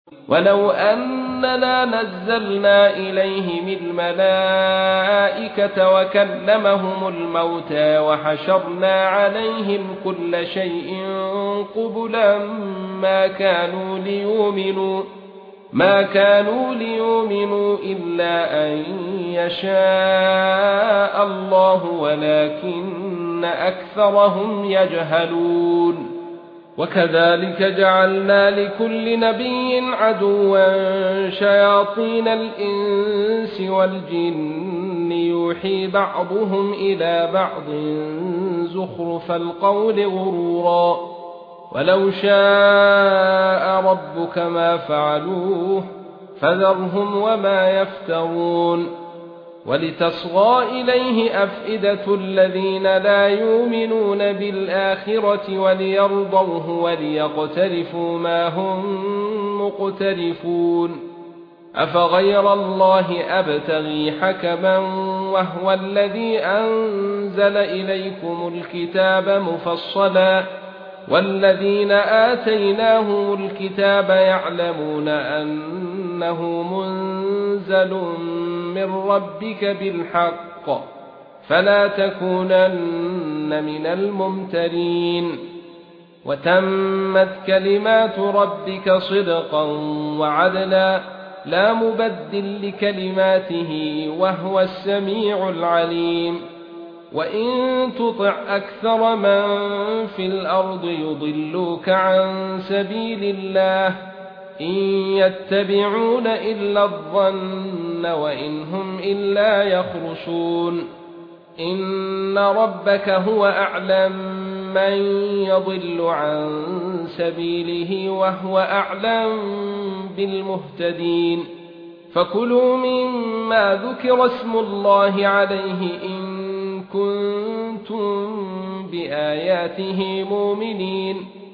ولو أننا نزلنا إليهم الملائكة وكلمهم الموتى وحشرنا عليهم كل شيء قبلا ما كانوا ليؤمنوا إلا أن يشاء الله ولكن أكثرهم يجهلون. وكذلك جعلنا لكل نبي عدوا شياطين الإنس والجن يوحي بعضهم إلى بعض زخرف القول غرورا ولو شاء ربك ما فعلوه فذرهم وما يفترون. ولتصغى إليه أفئدة الذين لا يؤمنون بالآخرة وليرضوه وليقترفوا ما هم مقترفون. أفغير الله أبتغي حكما وهو الذي أنزل إليكم الكتاب مفصلا والذين آتيناهم الكتاب يعلمون أنه منزل من ربك بالحق فلا تكونن من الممترين. وتمت كلمات ربك صدقا وعدلا لا مبدل لكلماته وهو السميع العليم. وإن تطع أكثر من في الأرض يضلوك عن سبيل الله إن يتبعون إلا الظن وإن هم إلا يخرصون. إن ربك هو أعلم من يضل عن سبيله وهو أعلم بالمهتدين. فكلوا مما ذكر اسم الله عليه إن كنتم بآياته مؤمنين.